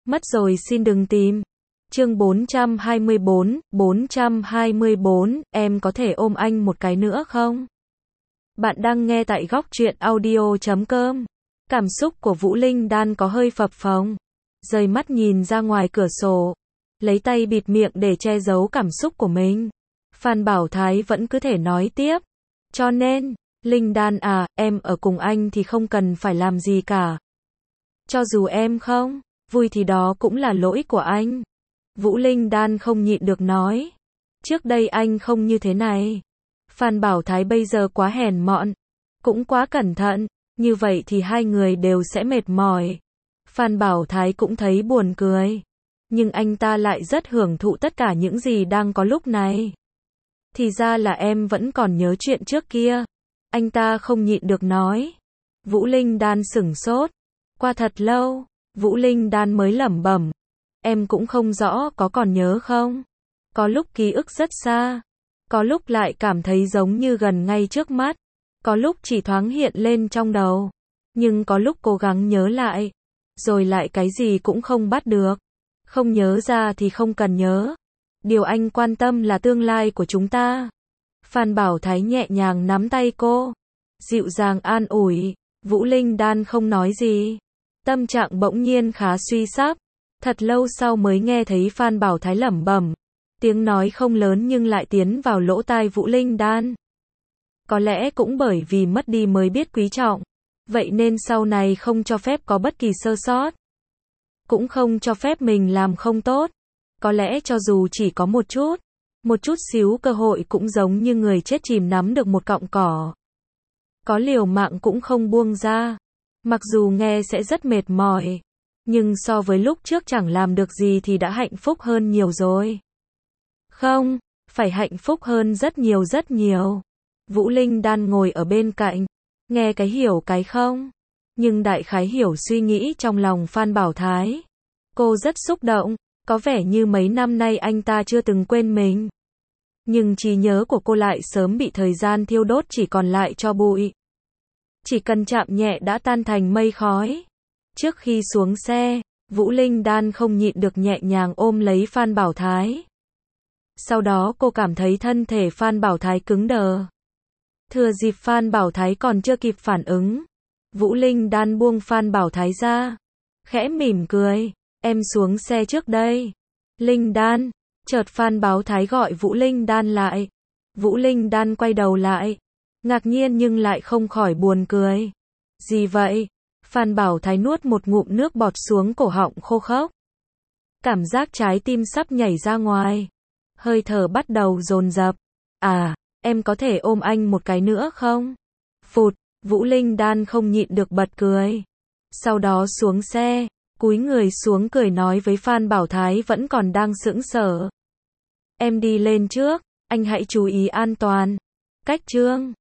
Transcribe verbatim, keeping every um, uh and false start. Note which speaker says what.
Speaker 1: Mất rồi xin đừng tìm. Chương bốn trăm hai mươi bốn, bốn trăm hai mươi bốn, em có thể ôm anh một cái nữa không? Bạn đang nghe tại góc truyện audio chấm com. Cảm xúc của Vũ Linh Đan có hơi phập phồng. Rời mắt nhìn ra ngoài cửa sổ. Lấy tay bịt miệng để che giấu cảm xúc của mình. Phan Bảo Thái vẫn cứ thể nói tiếp. Cho nên, Linh Đan à, em ở cùng anh thì không cần phải làm gì cả. Cho dù em không vui thì đó cũng là lỗi của anh. Vũ Linh Đan không nhịn được nói. Trước đây anh không như thế này. Phan Bảo Thái bây giờ quá hèn mọn. Cũng quá cẩn thận. Như vậy thì hai người đều sẽ mệt mỏi. Phan Bảo Thái cũng thấy buồn cười. Nhưng anh ta lại rất hưởng thụ tất cả những gì đang có lúc này. Thì ra là em vẫn còn nhớ chuyện trước kia. Anh ta không nhịn được nói. Vũ Linh Đan sửng sốt. Qua thật lâu, Vũ Linh Đan mới lẩm bẩm. Em cũng không rõ có còn nhớ không? Có lúc ký ức rất xa. Có lúc lại cảm thấy giống như gần ngay trước mắt. Có lúc chỉ thoáng hiện lên trong đầu. Nhưng có lúc cố gắng nhớ lại. Rồi lại cái gì cũng không bắt được. Không nhớ ra thì không cần nhớ. Điều anh quan tâm là tương lai của chúng ta. Phan Bảo Thái nhẹ nhàng nắm tay cô. Dịu dàng an ủi. Vũ Linh Đan không nói gì. Tâm trạng bỗng nhiên khá suy sáp. Thật lâu sau mới nghe thấy Phan Bảo Thái lẩm bẩm. Tiếng nói không lớn nhưng lại tiến vào lỗ tai Vũ Linh Đan. Có lẽ cũng bởi vì mất đi mới biết quý trọng. Vậy nên sau này không cho phép có bất kỳ sơ sót. Cũng không cho phép mình làm không tốt. Có lẽ cho dù chỉ có một chút. Một chút xíu cơ hội cũng giống như người chết chìm nắm được một cọng cỏ. Có liều mạng cũng không buông ra. Mặc dù nghe sẽ rất mệt mỏi. Nhưng so với lúc trước chẳng làm được gì thì đã hạnh phúc hơn nhiều rồi. Không, phải hạnh phúc hơn rất nhiều rất nhiều. Vũ Linh Đan ngồi ở bên cạnh. Nghe cái hiểu cái không. Nhưng đại khái hiểu suy nghĩ trong lòng Phan Bảo Thái. Cô rất xúc động. Có vẻ như mấy năm nay anh ta chưa từng quên mình. Nhưng trí nhớ của cô lại sớm bị thời gian thiêu đốt chỉ còn lại cho bụi. Chỉ cần chạm nhẹ đã tan thành mây khói. Trước khi xuống xe, Vũ Linh Đan không nhịn được nhẹ nhàng ôm lấy Phan Bảo Thái. Sau đó cô cảm thấy thân thể Phan Bảo Thái cứng đờ. Thừa dịp Phan Bảo Thái còn chưa kịp phản ứng, Vũ Linh Đan buông Phan Bảo Thái ra. Khẽ mỉm cười, em xuống xe trước đây. Linh Đan, chợt Phan Bảo Thái gọi Vũ Linh Đan lại. Vũ Linh Đan quay đầu lại. Ngạc nhiên nhưng lại không khỏi buồn cười. Gì vậy? Phan Bảo Thái nuốt một ngụm nước bọt xuống cổ họng khô khốc. Cảm giác trái tim sắp nhảy ra ngoài. Hơi thở bắt đầu dồn dập. À, em có thể ôm anh một cái nữa không? Phụt, Vũ Linh Đan không nhịn được bật cười. Sau đó xuống xe, cúi người xuống cười nói với Phan Bảo Thái vẫn còn đang sững sờ. Em đi lên trước, anh hãy chú ý an toàn. Cách chương